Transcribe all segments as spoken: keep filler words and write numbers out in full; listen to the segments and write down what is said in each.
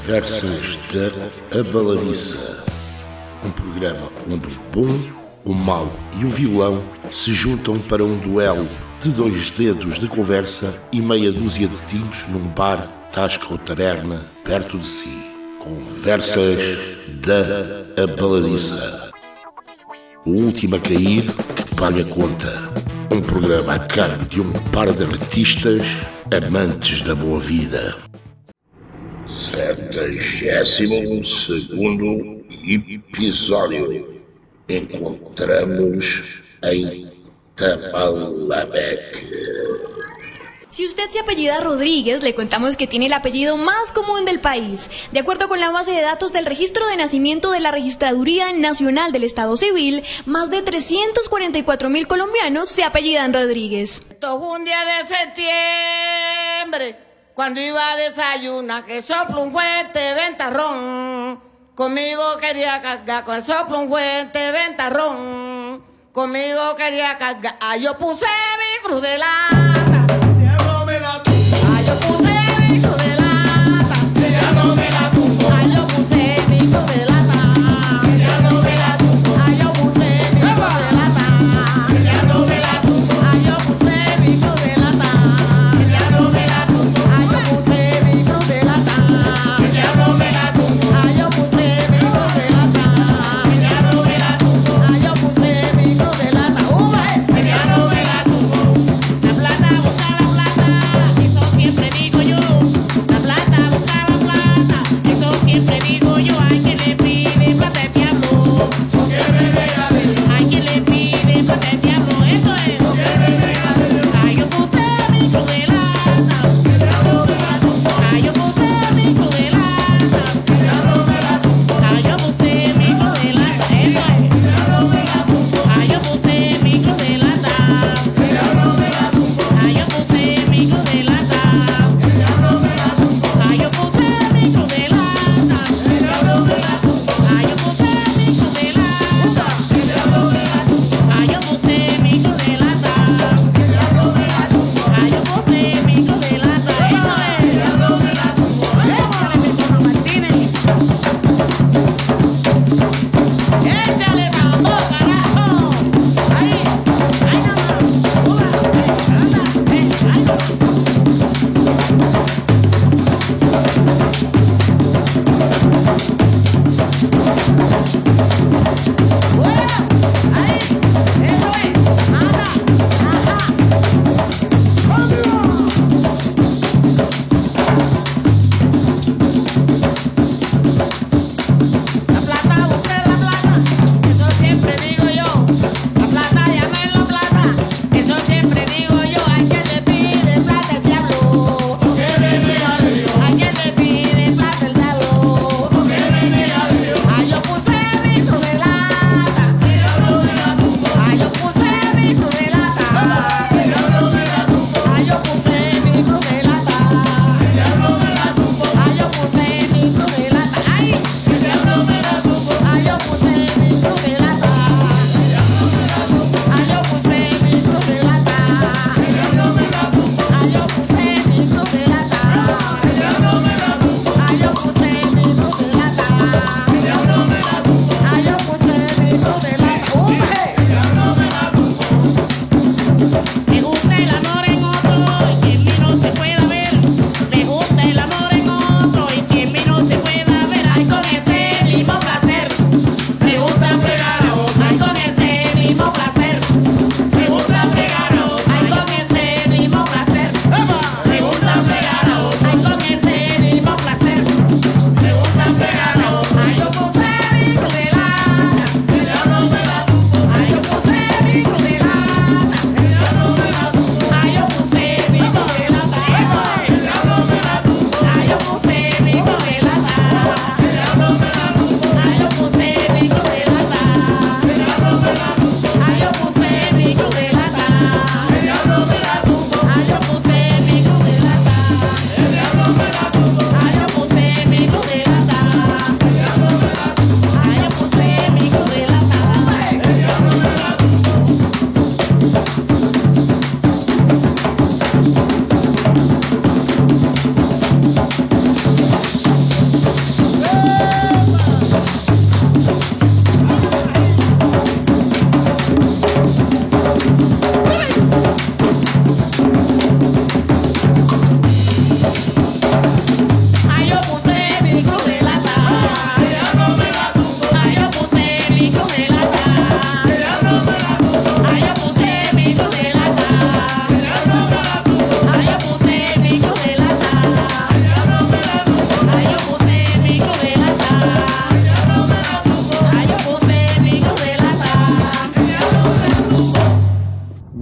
Conversas da Abaladiça. Um programa onde o bom, o mau e o vilão se juntam para um duelo de dois dedos de conversa e meia dúzia de tintos num bar, tasca ou taberna perto de si. Conversas da Abaladiça. O último a cair que paga a conta. Um programa a cargo de um par de artistas amantes da boa vida. Setagésimo segundo episódio. Encontramos em Tamalameque. Si usted se apellida Rodríguez, le contamos que tiene el apellido más común del país. De acuerdo con la base de datos del registro de nacimiento de la Registraduría Nacional del Estado Civil, más de trescientos cuarenta y cuatro mil colombianos se apellidan Rodríguez. Esto fue un día de septiembre, cuando iba a desayunar, que sopla un fuerte ventarrón. Conmigo quería cargar, con el sopla un fuerte ventarrón. Conmigo quería cargar, ah, yo puse mi cruz de lata. Ah, yo puse mi cruz de lata. Ya no me la tumbo. Ah, yo puse mi cruz de lata. Ya no me la tumbo. Ah, yo puse mi cruz de lata. Ya no me la tumbo. Ah, yo puse mi cruz de lata. Ya no me la tumbo. Ah, yo puse mi cruz de lata. Ya no me la tumbo. Ah, yo puse mi cruz de lata. Ya no me la tumbo. Ah, yo puse mi cruz de lata. ¡Uva! Ya no me la tumbo. La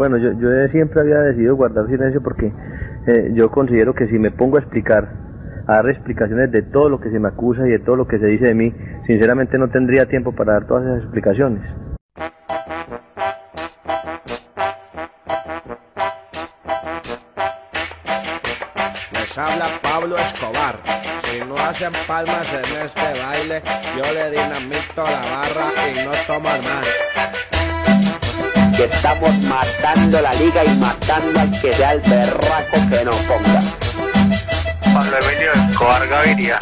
Bueno, yo, yo siempre había decidido guardar silencio porque eh, yo considero que si me pongo a explicar, a dar explicaciones de todo lo que se me acusa y de todo lo que se dice de mí, sinceramente no tendría tiempo para dar todas esas explicaciones. Les habla Pablo Escobar. Si no hacen palmas en este baile, yo le dinamito la barra y no toman más. Que estamos matando la liga y matando al que sea el berraco que nos ponga. Pablo Emilio Escobar Gaviria.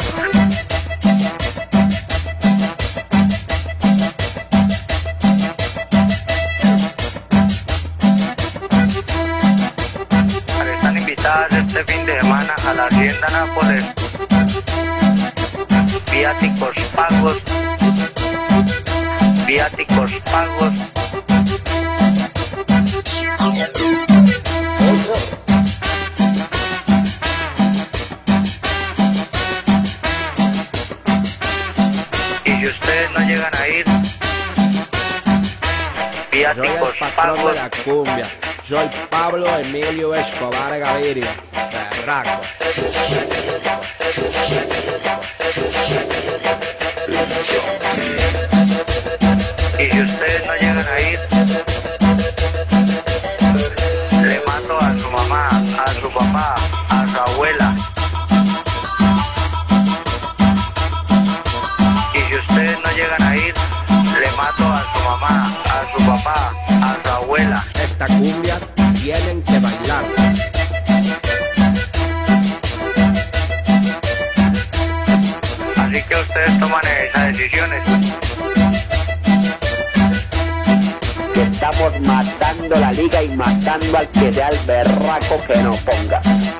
Están invitadas este fin de semana a la Hacienda Nápoles. Viáticos pagos. Viáticos pagos. Y si ustedes no llegan a ir, viáticos Soy el patrón pagos. de la cumbia. Soy Pablo Emilio Escobar Gaviria. Berraco. Y si ustedes no llegan a ir, le mato a su mamá, a su papá, a su abuela. Y si ustedes no llegan a ir, le mato a su mamá, a su papá, a su abuela. Esta cumbia tienen que bailar. Así que ustedes toman esas decisiones. Que estamos matando la liga y matando al que sea el berraco que nos ponga.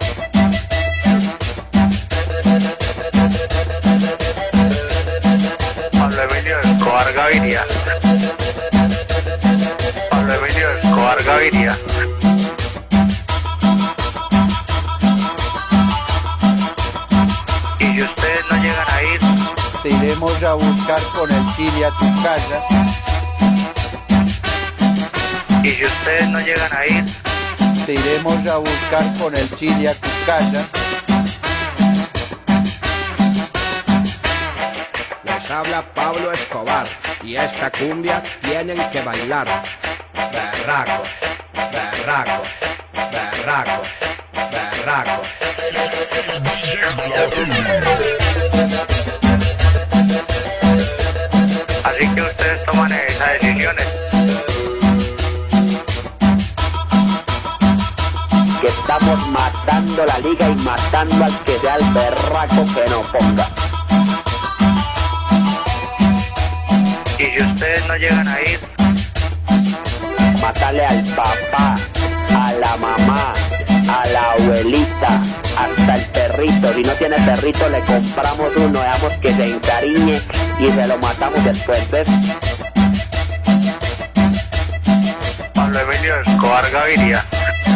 Pablo Emilio Escobar Gaviria. Pablo Emilio Escobar Gaviria. Y si ustedes no llegan a ir, te iremos a buscar con el chile a tu casa. y si ustedes no llegan a ir, te iremos a buscar con el chile a tu casa. Les habla Pablo Escobar y esta cumbia tienen que bailar. Berraco, berraco, berraco, berraco. así que ustedes toman esas decisiones. Que estamos matando la liga y matando al que sea el berraco que nos ponga. Y si ustedes no llegan a ir, Matarle al papá, a la mamá, a la abuelita, hasta el perrito. Si no tiene perrito le compramos uno, dejamos que se encariñe y se lo matamos después, ¿ves? Pablo Emilio Escobar Gaviria.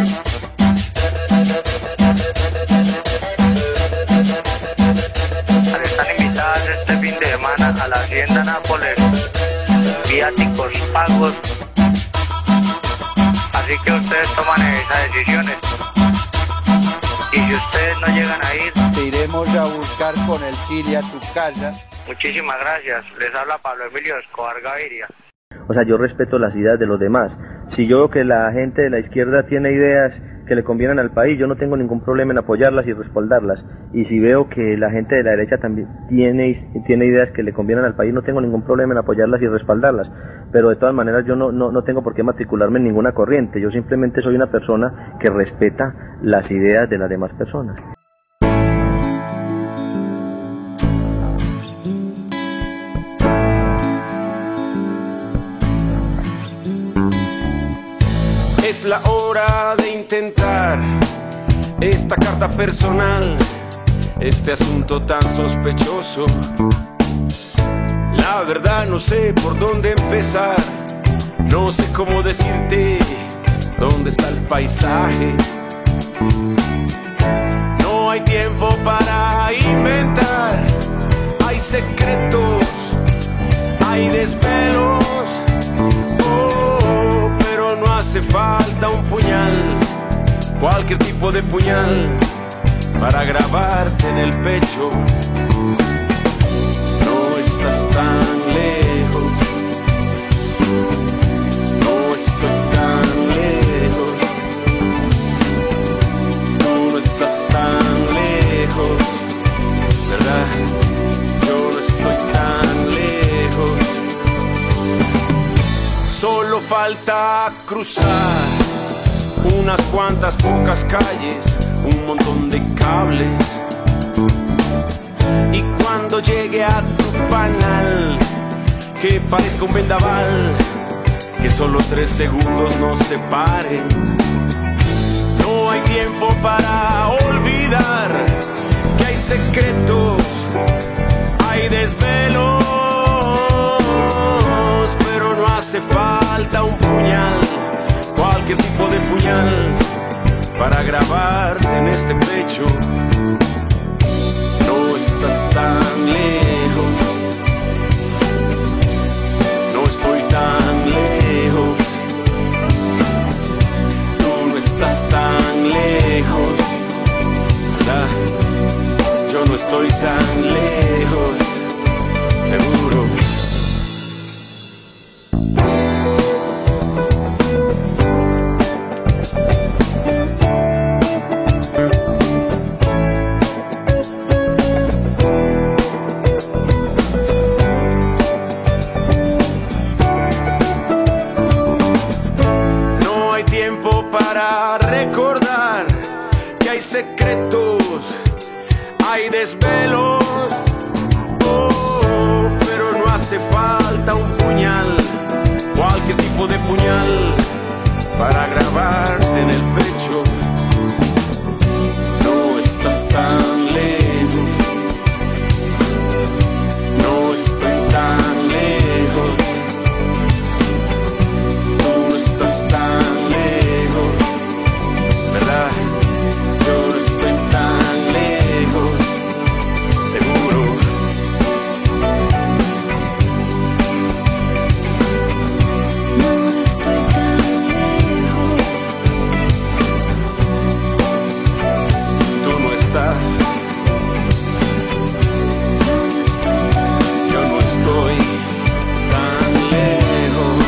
Están invitadas este fin de semana a la Hacienda Nápoles. Viáticos pagos. Así que ustedes toman esas decisiones. Y si ustedes no llegan a ir, Te iremos a buscar con el chile a tu casa. muchísimas gracias. Les habla Pablo Emilio Escobar Gaviria. O sea, yo respeto las ideas de los demás. Si yo veo que la gente de la izquierda tiene ideas que le convienen al país, yo no tengo ningún problema en apoyarlas y respaldarlas. Y si veo que la gente de la derecha también tiene, tiene ideas que le convienen al país, no tengo ningún problema en apoyarlas y respaldarlas. Pero de todas maneras yo no, no, no tengo por qué matricularme en ninguna corriente. Yo simplemente soy una persona que respeta las ideas de las demás personas. Es la hora de intentar esta carta personal, este asunto tan sospechoso. La verdad no sé por dónde empezar, no sé cómo decirte dónde está el paisaje. No hay tiempo para inventar, hay secretos, hay desvelos. Oh, pero no hace falta un cualquier tipo de puñal para grabarte en el pecho. No estás tan lejos, no estoy tan lejos, no, no estás tan lejos, ¿verdad? Yo no estoy tan lejos. Solo falta cruzar unas cuantas pocas calles, un montón de cables. Y cuando llegue a tu panal, que parezca un vendaval, que solo tres segundos nos separen. No hay tiempo para olvidar que hay secretos, hay desvelos, pero no hace falta un puñal, cualquier tipo de puñal, para grabarte en este pecho. No estás tan lejos, no estoy tan lejos, tú no estás tan lejos, ¿verdad? Yo no estoy tan lejos, seguro. Secretos, hay desvelos, oh, pero no hace falta un puñal, cualquier tipo de puñal, para grabarte en el pecho. No estás tan lejos, no estoy tan lejos, tú no estás tan lejos, ¿verdad? Yo no estoy tan lejos, seguro. No estoy tan lejos. Tú no estás. No estoy tan. Yo no estoy tan lejos.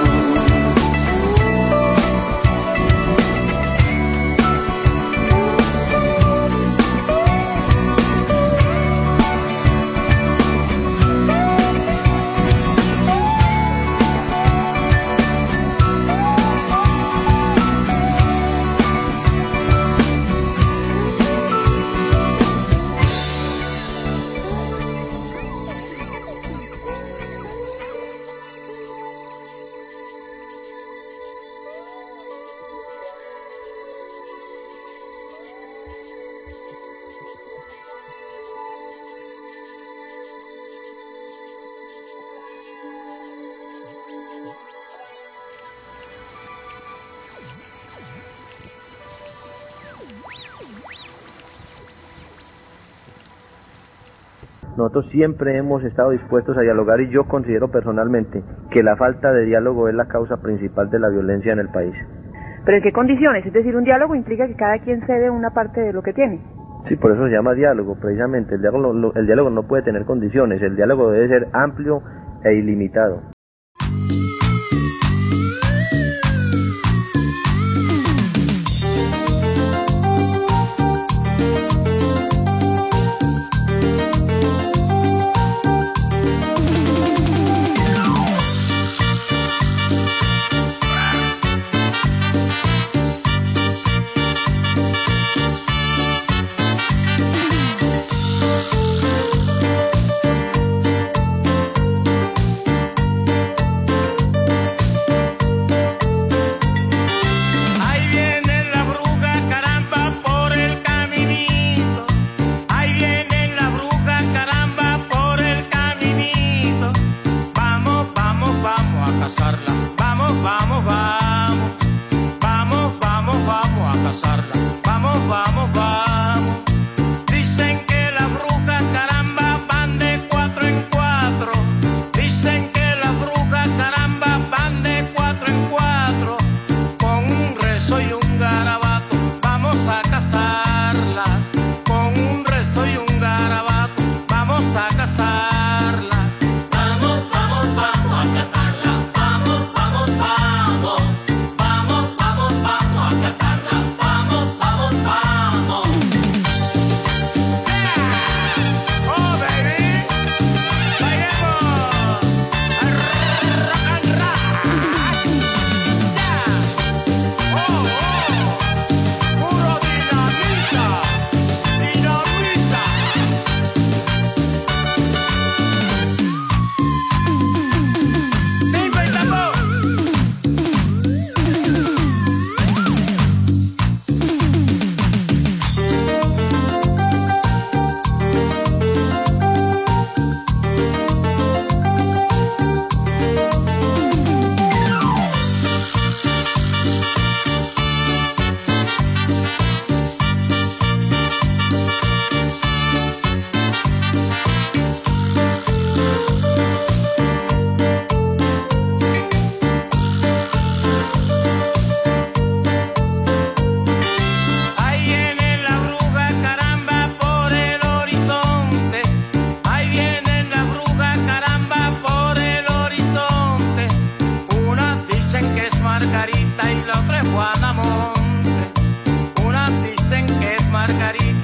Nosotros siempre hemos estado dispuestos a dialogar y yo considero personalmente que la falta de diálogo es la causa principal de la violencia en el país. ¿Pero en qué condiciones? Es decir, un diálogo implica que cada quien cede una parte de lo que tiene. Sí, por eso se llama diálogo, precisamente. El diálogo, el diálogo no puede tener condiciones, el diálogo debe ser amplio e ilimitado.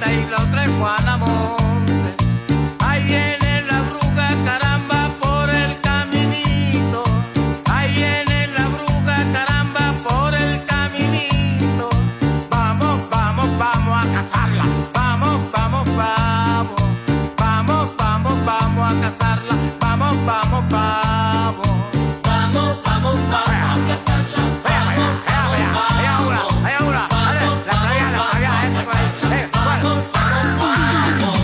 Juanita y la otra es Juana Monte. Ahí viene la bruja, caramba, por el caminito. Ahí viene la bruja, caramba, por el caminito. Vamos, vamos, vamos a cazarla. Vamos, vamos, vamos. Vamos, vamos, vamos a cazarla. Vamos, vamos, vamos. Vamos, vamos, vamos a cazarla. Vamos, vamos, vamos. Hay una, hay una. La traía, la traía, esta por ahí. Vamos, vamos, vamos.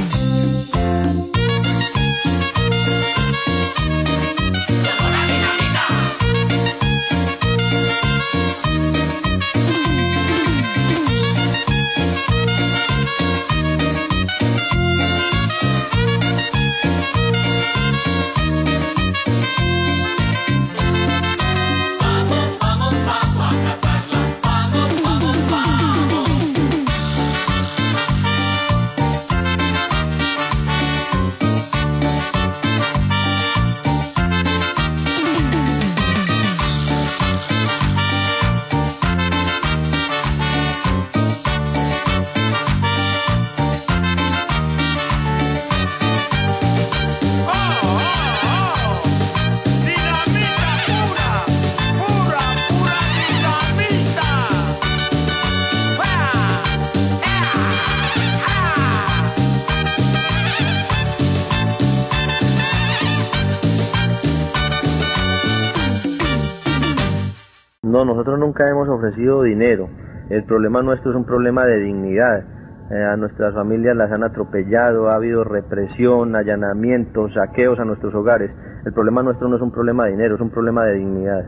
No, nosotros nunca hemos ofrecido dinero. El problema nuestro es un problema de dignidad. Eh, a nuestras familias las han atropellado, ha habido represión, allanamientos, saqueos a nuestros hogares. El problema nuestro no es un problema de dinero, es un problema de dignidad.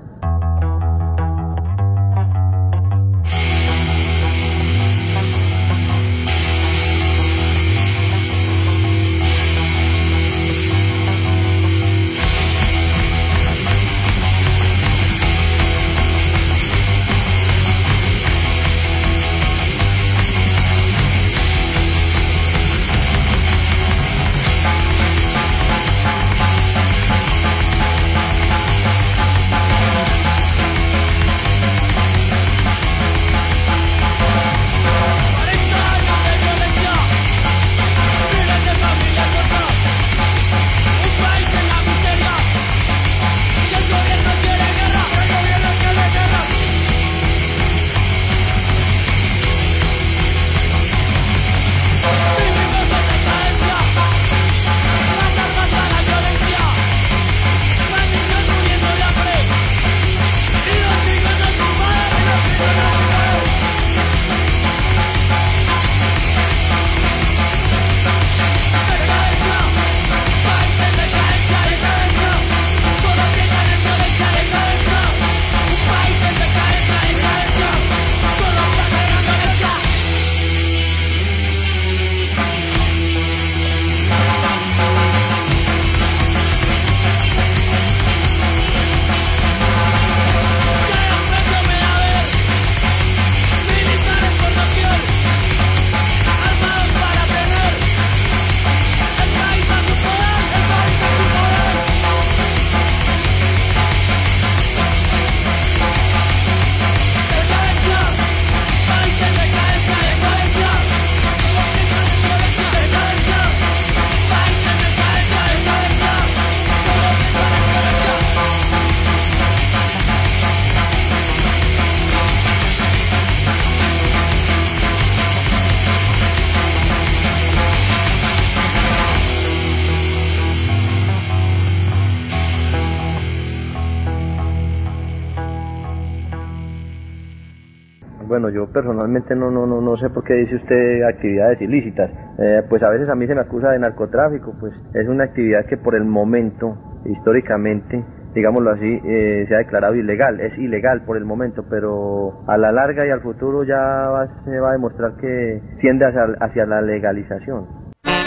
Bueno, yo personalmente no no no no sé por qué dice usted actividades ilícitas. Eh, pues a veces a mí se me acusa de narcotráfico, pues es una actividad que por el momento, históricamente, digámoslo así, eh, se ha declarado ilegal. Es ilegal por el momento, pero a la larga y al futuro ya va, se va a demostrar que tiende hacia, hacia la legalización.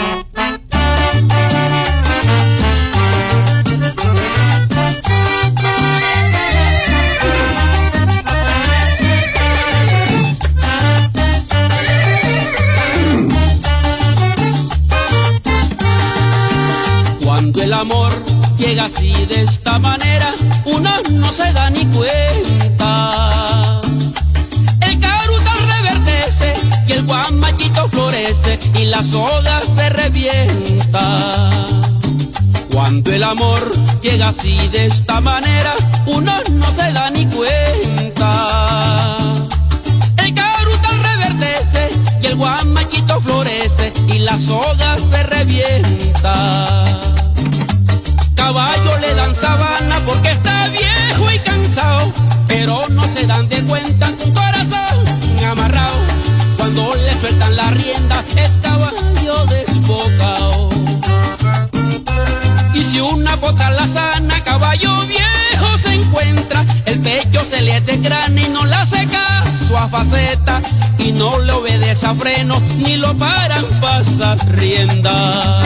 Cuando el amor llega así de esta manera, uno no se da ni cuenta. El carutal reverdece y el guamachito florece. la soga se revienta. Cuando el amor llega así de esta manera, uno no se da ni cuenta. El carutal reverdece y el guamachito florece y la soga se revienta. Caballo le dan sabana porque está viejo y cansado, pero no se dan de cuenta que un corazón amarrado, cuando le sueltan la rienda, es caballo desbocado. Y si una potra la sana, caballo viejo se encuentra, el pecho se le desgrana y no le hace caso a faceta, y no le obedece a freno, ni lo paran pasas rienda.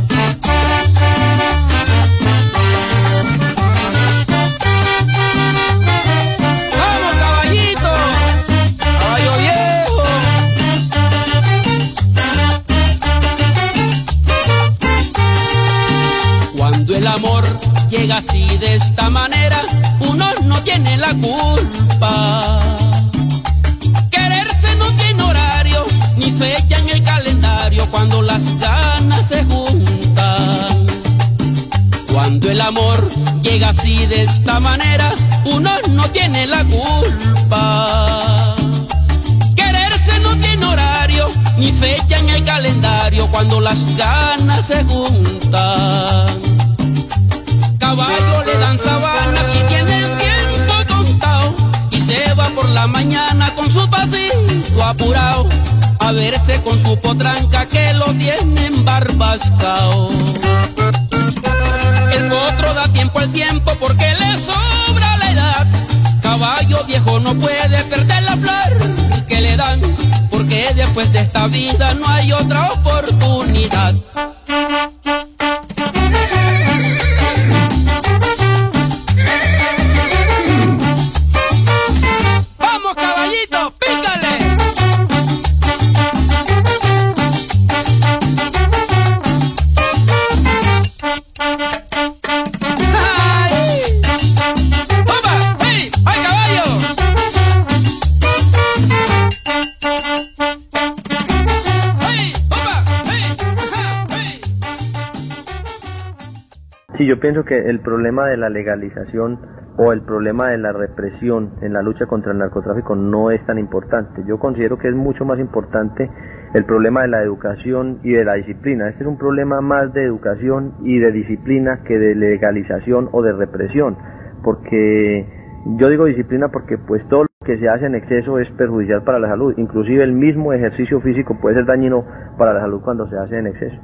¡Vamos, caballito! ¡Caballo viejo! Cuando el amor llega así de esta manera, uno no tiene la culpa. Quererse no tiene horario, ni fecha en el calendario, cuando las ganas se juntan. Cuando el amor llega así de esta manera, uno no tiene la culpa. Quererse no tiene horario, ni fecha en el calendario, cuando las ganas se juntan. Caballo le dan sabana si tiene el tiempo contado, y se va por la mañana con su pasito apurado a verse con su potranca que lo tiene embarbascao. El potro da tiempo al tiempo porque le sobra la edad. Caballo viejo no puede perder la flor que le dan, porque después de esta vida no hay otra oportunidad. ¡Vamos, caballito, pícale! Sí, yo pienso que el problema de la legalización o el problema de la represión en la lucha contra el narcotráfico no es tan importante. Yo considero que es mucho más importante el problema de la educación y de la disciplina. Este es un problema más de educación y de disciplina que de legalización o de represión, porque yo digo disciplina porque pues todo lo que se hace en exceso es perjudicial para la salud. Inclusive el mismo ejercicio físico puede ser dañino para la salud cuando se hace en exceso.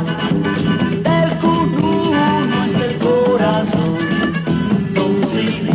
Don Simón.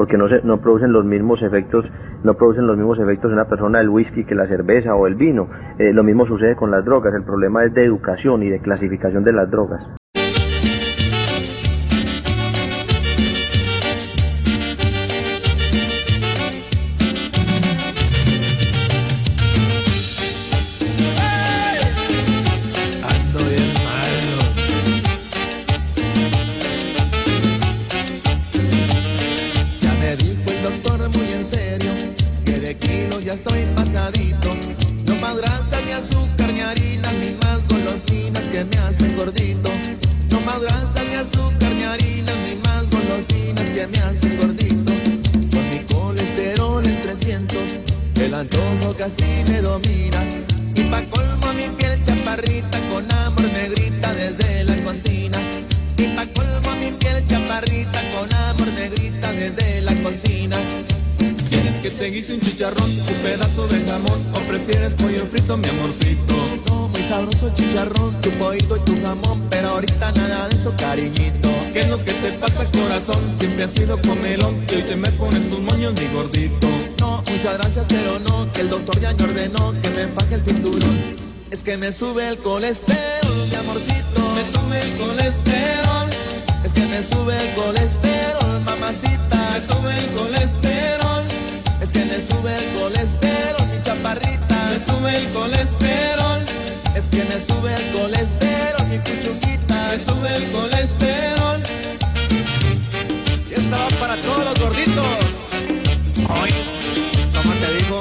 porque no se, no producen los mismos efectos, no producen los mismos efectos en una persona el whisky que la cerveza o el vino. Eh, lo mismo sucede con las drogas, el problema es de educación y de clasificación de las drogas. Siempre has sido comelón y hoy te me pones tus moños mi gordito. No, muchas gracias, pero no, que el doctor ya me ordenó que me faje el cinturón. Es que me sube el colesterol, mi amorcito. Me sube el colesterol. Es que me sube el colesterol, mamacita. Me sube el colesterol. Es que me sube el colesterol, mi chaparrita. Me sube el colesterol. Es que me sube el colesterol, mi cuchuquita. Me sube el colesterol. Esta va para todos los gorditos. Hoy, ¿cómo te digo?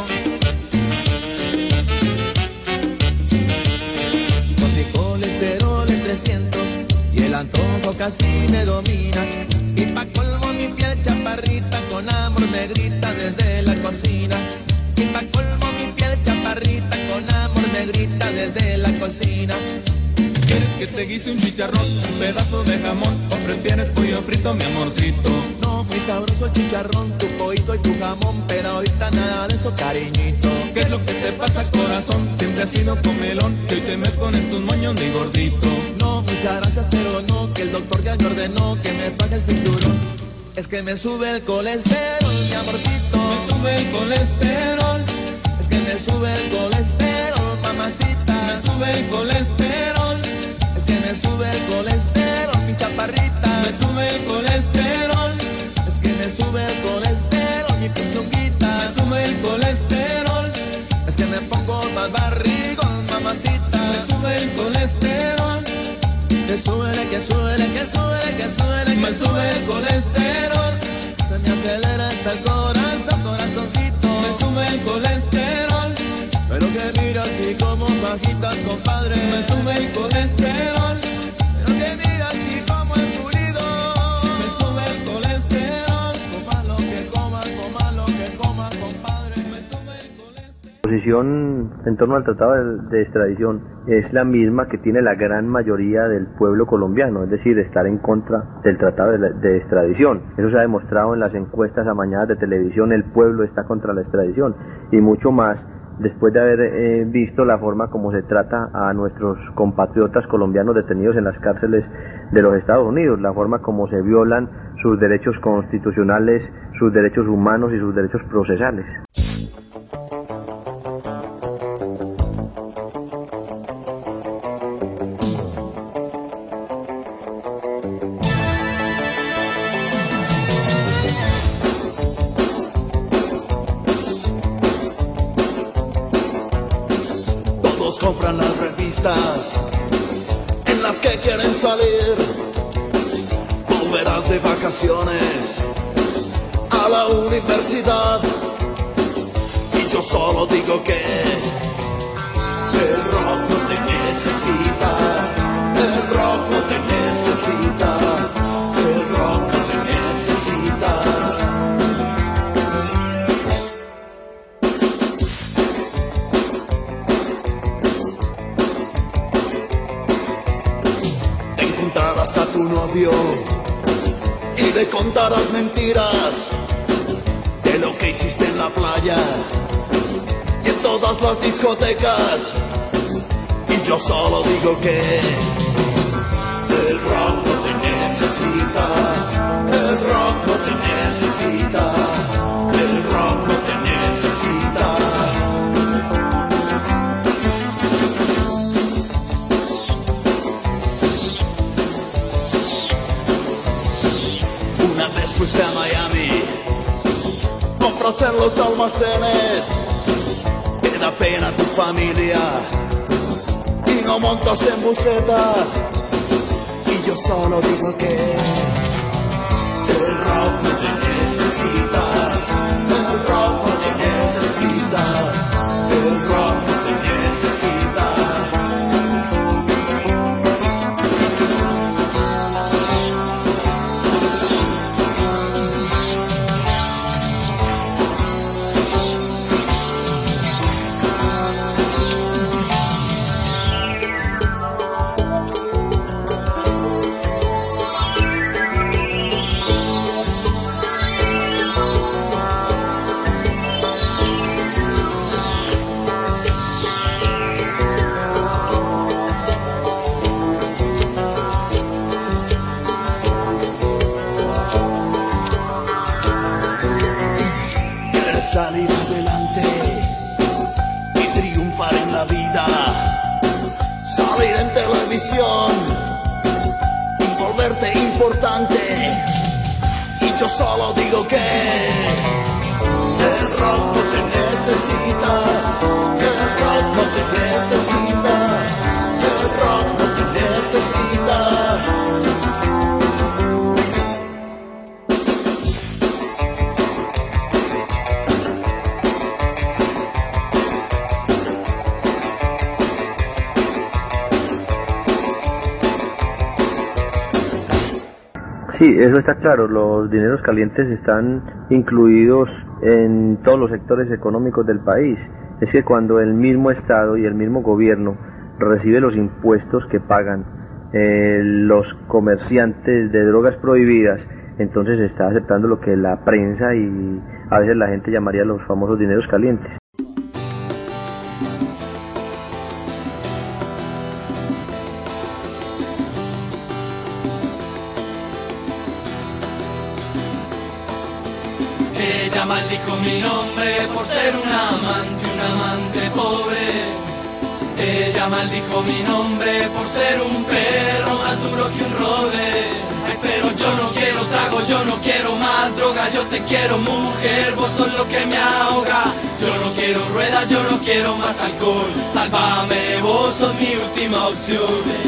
Con mi colesterol en trescientos y el antojo casi me domina. Y pa' colmo mi piel chaparrita con amor me grita desde la cocina. Y pa' colmo mi piel chaparrita con amor me grita desde la cocina. ¿Quieres que te guise un chicharrón, un pedazo de jamón o prefieres pollo frito, mi amorcito? No, muy sabroso el chicharrón, tu pollito y tu jamón, pero ahorita nada de eso, cariñito. ¿Qué es lo que te pasa, corazón? Siempre has sido comelón y hoy te me pones tus moños mi gordito. No, muchas gracias, pero no, que el doctor ya me ordenó que me pague el cinturón. Es que me sube el colesterol, mi amorcito. Me sube el colesterol. Es que me sube el colesterol, mamacita. Me sube el colesterol. Es que me sube el colesterol, mi chaparrita. Me sube el colesterol. Es que me sube el colesterol, mi puchunguita. Me sube el colesterol. Es que me pongo más barrigón, mamacita. Me sube el colesterol. Que suele, que suele, que suele, que suele, me sube el colesterol. Se me acelera hasta el corazón, corazoncito. Me sube el colesterol. Pero que mira así como bajitas, compadre. Me sube el colesterol. Pero que mira así como el pulido. Me sube el colesterol. Coma lo que coma, coma lo que coma, compadre. Me sube el colesterol. La posición en torno al tratado de, de extradición es la misma que tiene la gran mayoría del pueblo colombiano, es decir, estar en contra del tratado de, de extradición. Eso se ha demostrado en las encuestas amañadas de televisión, el pueblo está contra la extradición y mucho más después de haber eh, visto la forma como se trata a nuestros compatriotas colombianos detenidos en las cárceles de los Estados Unidos, la forma como se violan sus derechos constitucionales, sus derechos humanos y sus derechos procesales. Compran las revistas en las que quieren salir. Volverás de vacaciones a la universidad y yo solo digo que el rock no te necesita, el rock no te necesita, el rock no te necesita. A tu novio y le contarás mentiras de lo que hiciste en la playa y en todas las discotecas y yo solo digo que el rock no te necesita, el rock no te necesita. fuiste a Miami, compras en los almacenes, te da pena tu familia y no montas en buseta. Y yo solo digo que el rock no te necesita, el rock no te necesita, el rock no te necesita. Salir adelante y triunfar en la vida, salir en televisión y volverte importante. Y yo solo digo que el rock no te necesita, el rock no te necesita, el rock no te necesita. Sí, eso está claro, los dineros calientes están incluidos en todos los sectores económicos del país. Es que cuando el mismo Estado y el mismo gobierno recibe los impuestos que pagan eh, los comerciantes de drogas prohibidas, entonces se está aceptando lo que la prensa y a veces la gente llamaría los famosos dineros calientes. Ella maldijo mi nombre por ser un amante, un amante pobre. Ella maldijo mi nombre por ser un perro más duro que un roble. Ay, pero yo no quiero trago, yo no quiero más droga. Yo te quiero mujer, vos sos lo que me ahoga. Yo no quiero ruedas, yo no quiero más alcohol. Sálvame, vos sos mi última opción.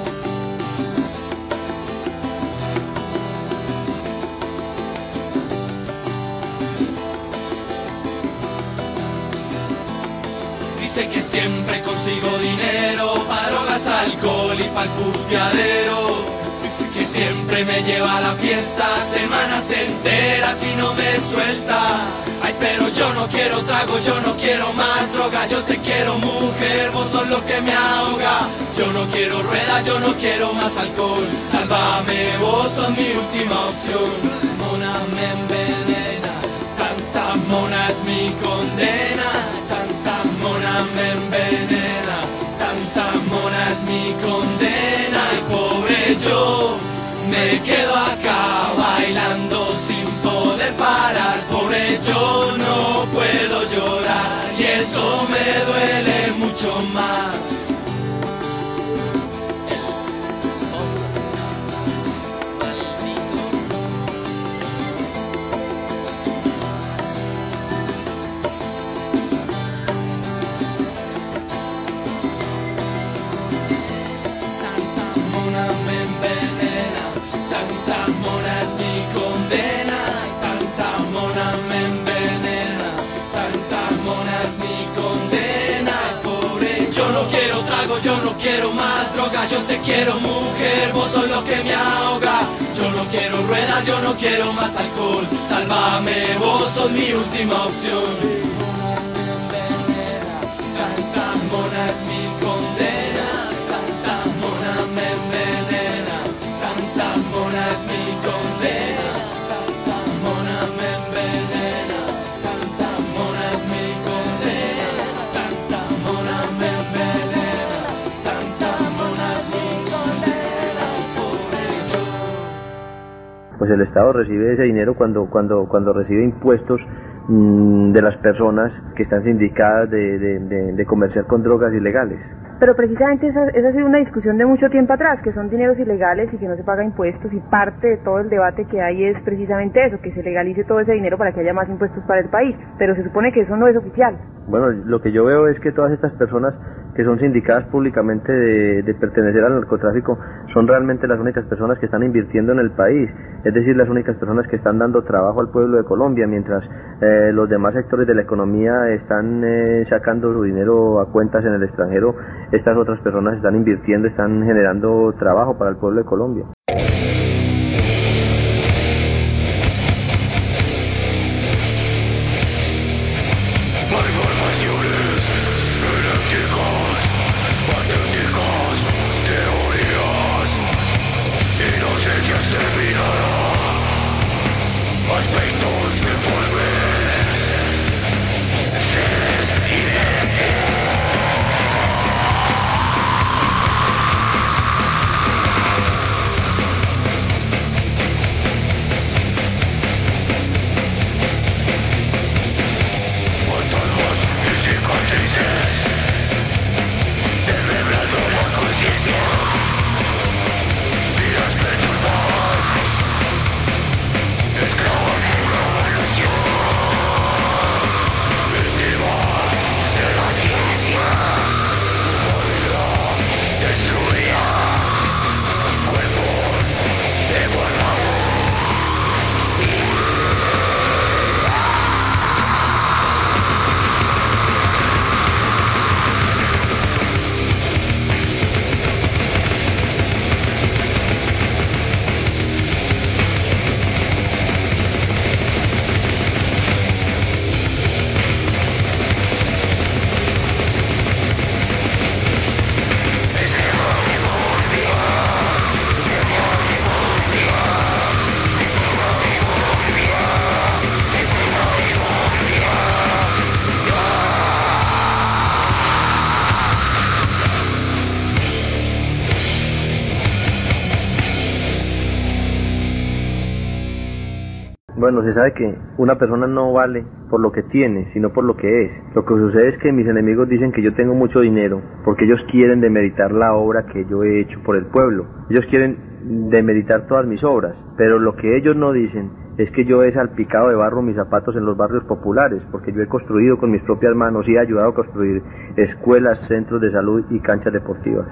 Dice que siempre consigo dinero para drogas, alcohol y pa'l puteadero. Que siempre me lleva a la fiesta semanas enteras y no me suelta. Ay, pero yo no quiero trago, yo no quiero más droga. Yo te quiero mujer, vos sos lo que me ahoga. Yo no quiero ruedas, yo no quiero más alcohol. Sálvame, vos sos mi última opción. Mona me envenena, tanta mona es mi condena. Mona me envenena, tanta mona es mi condena. Y pobre yo, me quedo acá bailando sin poder parar. Pobre yo, no puedo llorar y eso me duele mucho más. Yo no quiero más droga, yo te quiero mujer, vos sos lo que me ahoga. Yo no quiero ruedas, yo no quiero más alcohol. Sálvame, vos sos mi última opción. Tanta mona es mi condena, tanta mona me envenena, tanta mona es mi condena, tanta mona me envenena, tanta mona es mi condena, tanta mona me envenena. Pues el Estado recibe ese dinero cuando cuando cuando recibe impuestos mmm, de las personas que están sindicadas de, de, de, de comerciar con drogas ilegales. Pero precisamente esa, esa ha sido una discusión de mucho tiempo atrás, que son dineros ilegales y que no se paga impuestos, y parte de todo el debate que hay es precisamente eso, que se legalice todo ese dinero para que haya más impuestos para el país, pero se supone que eso no es oficial. Bueno, lo que yo veo es que todas estas personas que son sindicadas públicamente de, de pertenecer al narcotráfico son realmente las únicas personas que están invirtiendo en el país, es decir, las únicas personas que están dando trabajo al pueblo de Colombia, mientras eh, los demás sectores de la economía están eh, sacando su dinero a cuentas en el extranjero. Estas otras personas están invirtiendo, están generando trabajo para el pueblo de Colombia. Bueno, se sabe que una persona no vale por lo que tiene, sino por lo que es. Lo que sucede es que mis enemigos dicen que yo tengo mucho dinero porque ellos quieren demeritar la obra que yo he hecho por el pueblo. Ellos quieren demeritar todas mis obras, pero lo que ellos no dicen es que yo he salpicado de barro mis zapatos en los barrios populares, porque yo he construido con mis propias manos y he ayudado a construir escuelas, centros de salud y canchas deportivas.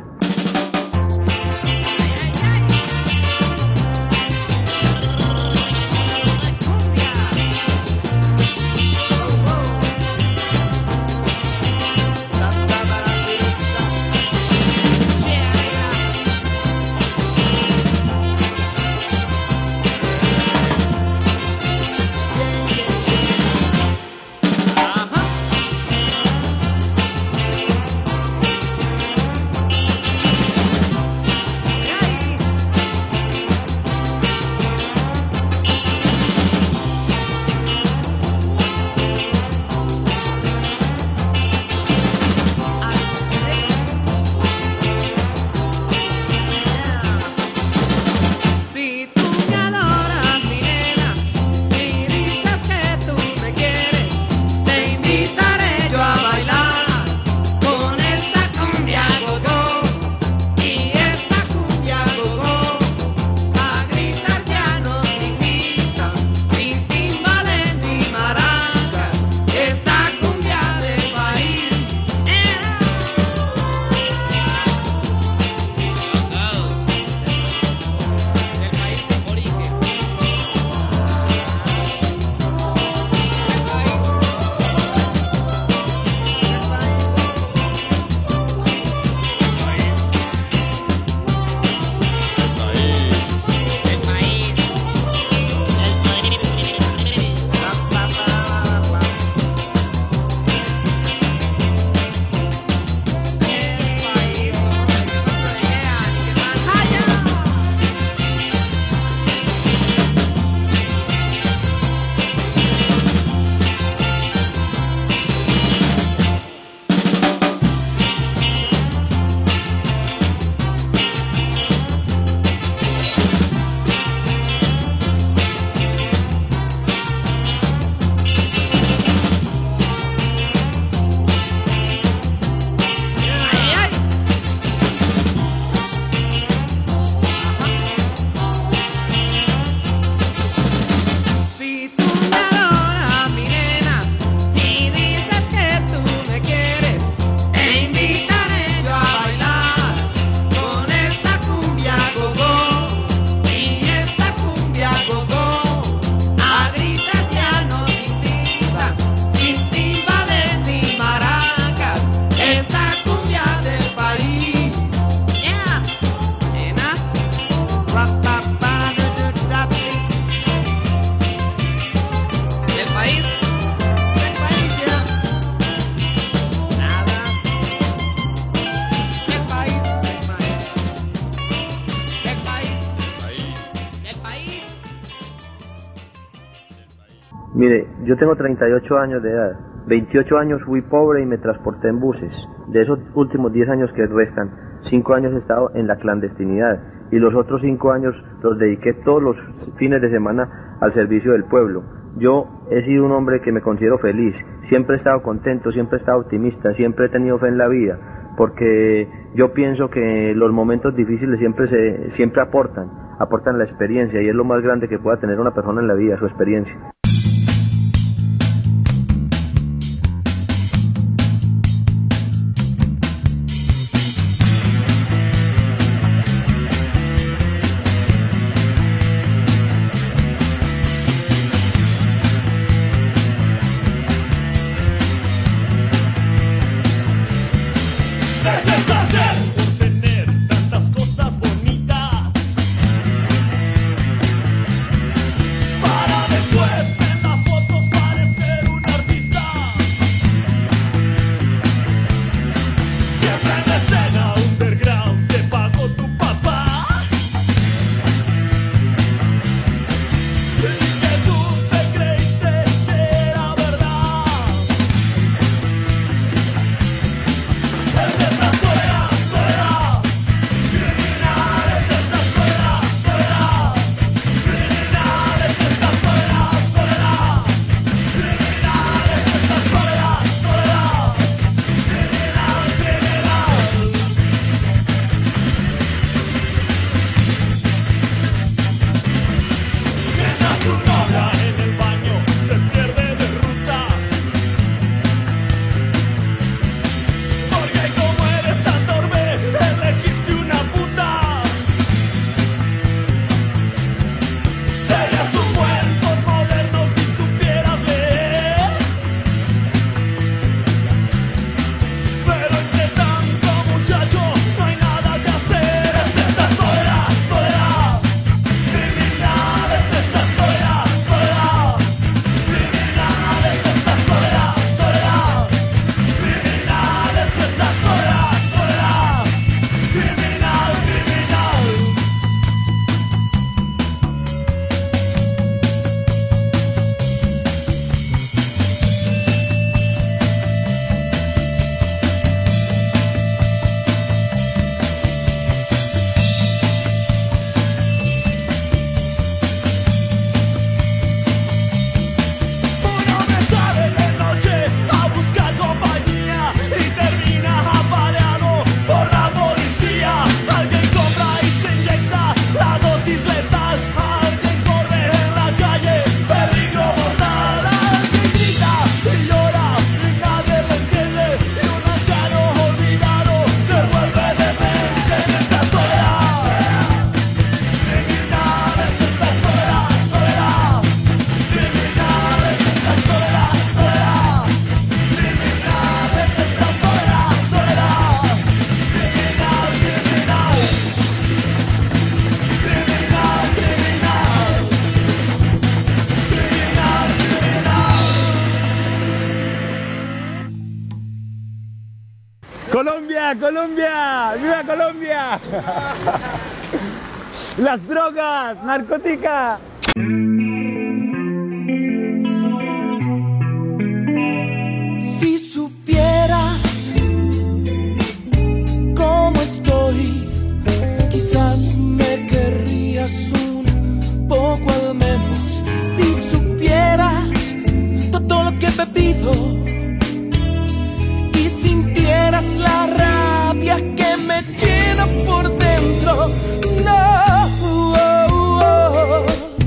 Del país, del país ya. Nada. Del país, del país. Del país, del país. Mire, yo tengo treinta y ocho años de edad. veintiocho años fui pobre y me transporté en buses. De esos últimos diez años que restan, cinco años he estado en la clandestinidad y los otros cinco años los dediqué todos los fines de semana al servicio del pueblo. Yo he sido un hombre que me considero feliz, siempre he estado contento, siempre he estado optimista, siempre he tenido fe en la vida, porque yo pienso que los momentos difíciles siempre se, siempre aportan, aportan la experiencia y es lo más grande que pueda tener una persona en la vida, su experiencia. ¡Colombia, Colombia! ¡Viva Colombia! ¡Las drogas, narcóticas! Si supieras cómo estoy, quizás me querrías un poco al menos. Si supieras todo lo que he bebido y sintieras la rabia que me llena por dentro, no, oh, oh,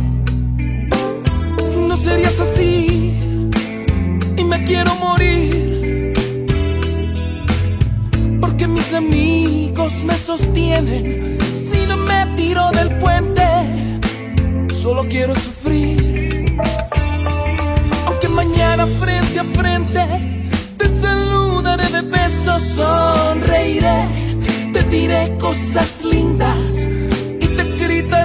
no serías así y me quiero morir, porque mis amigos me sostienen. Si no me tiro del puente, solo quiero sufrir. Aunque mañana frente a frente te saludaré de besos, sonreiré, te diré cosas lindas y te gritaré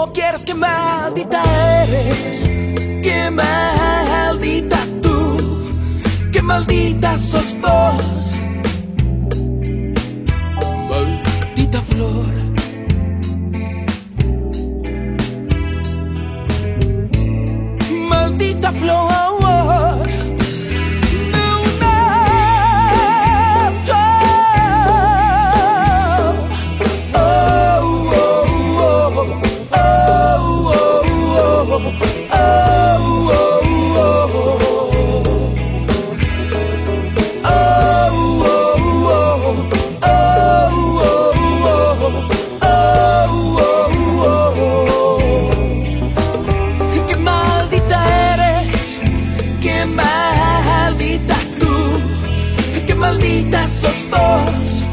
¿Cómo quieres que maldita eres? Qué maldita tú, qué maldita sos vos. Maldita flor. Maldita flor. Maldita sos vos,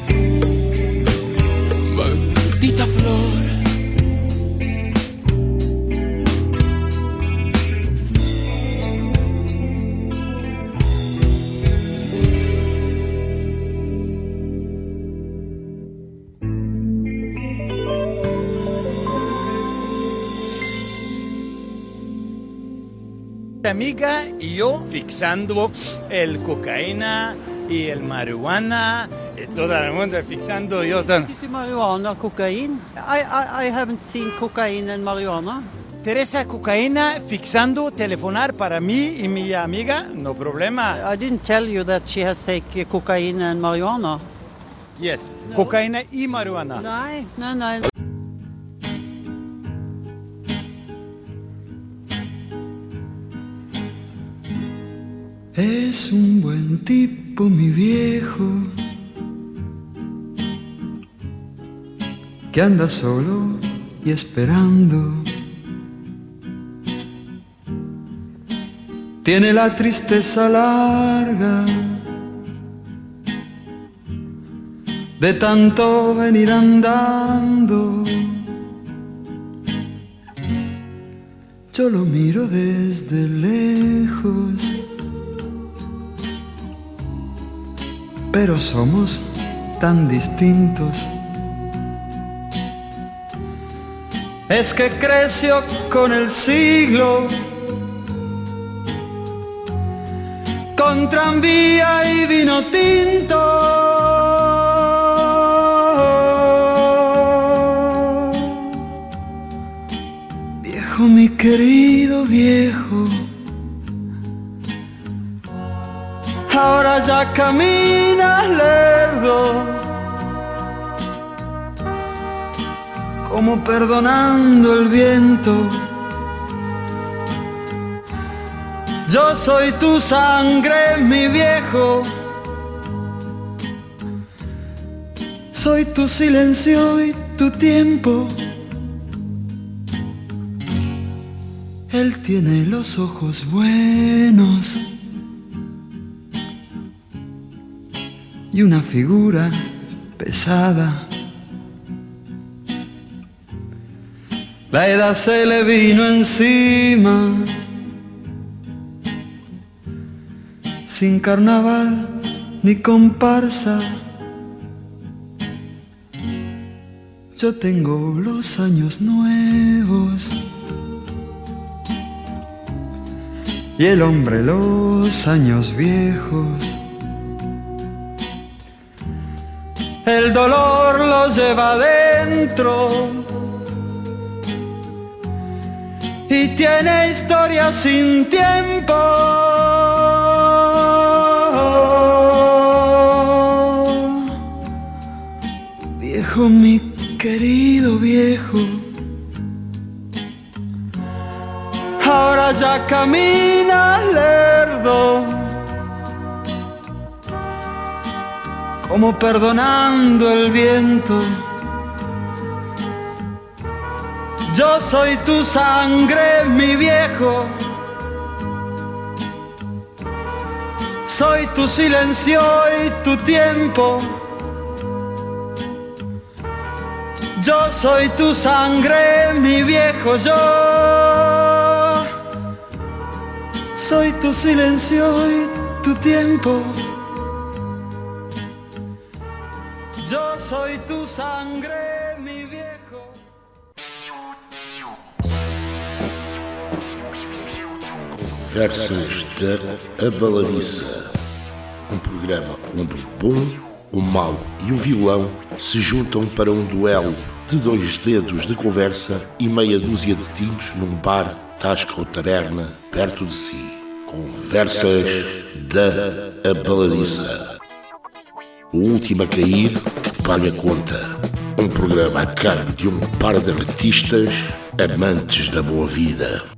maldita flor. Amiga y yo fixando el cocaína y el marihuana, y todo el mundo fixando yo tan... Marijuana, cocaine? I, I, I haven't seen cocaine and marijuana. Teresa, cocaína fixando telefonar para mí y mi amiga, no problema. I didn't tell you that she has taken cocaine and marijuana. Yes, no. Cocaína y marihuana. No, no, no. Es un buen tipo, mi viejo, que anda solo y esperando. Tiene la tristeza larga de tanto venir andando. Yo lo miro desde lejos, pero somos tan distintos. Es que creció con el siglo, con tranvía y vino tinto. Viejo, mi querido viejo, ahora ya caminas lerdo, como perdonando el viento. Yo soy tu sangre, mi viejo, soy tu silencio y tu tiempo. Él tiene los ojos buenos y una figura pesada. La edad se le vino encima, sin carnaval ni comparsa. Yo tengo los años nuevos y el hombre los años viejos. El dolor lo lleva adentro y tiene historia sin tiempo. Viejo, mi querido viejo, ahora ya caminas lerdo, como perdonando el viento. Yo soy tu sangre, mi viejo, soy tu silencio y tu tiempo. Yo soy tu sangre, mi viejo, yo soy tu silencio y tu tiempo. Yo soy tu sangre, mi viejo. Conversas da Abaladiça. Um programa onde o bom, o mau e o vilão se juntam para um duelo de dois dedos de conversa e meia dúzia de tintos num bar, tasca ou taberna perto de si. Conversas da Abaladiça. O último a cair que paga a conta. Um programa a cargo de um par de artistas amantes da boa vida.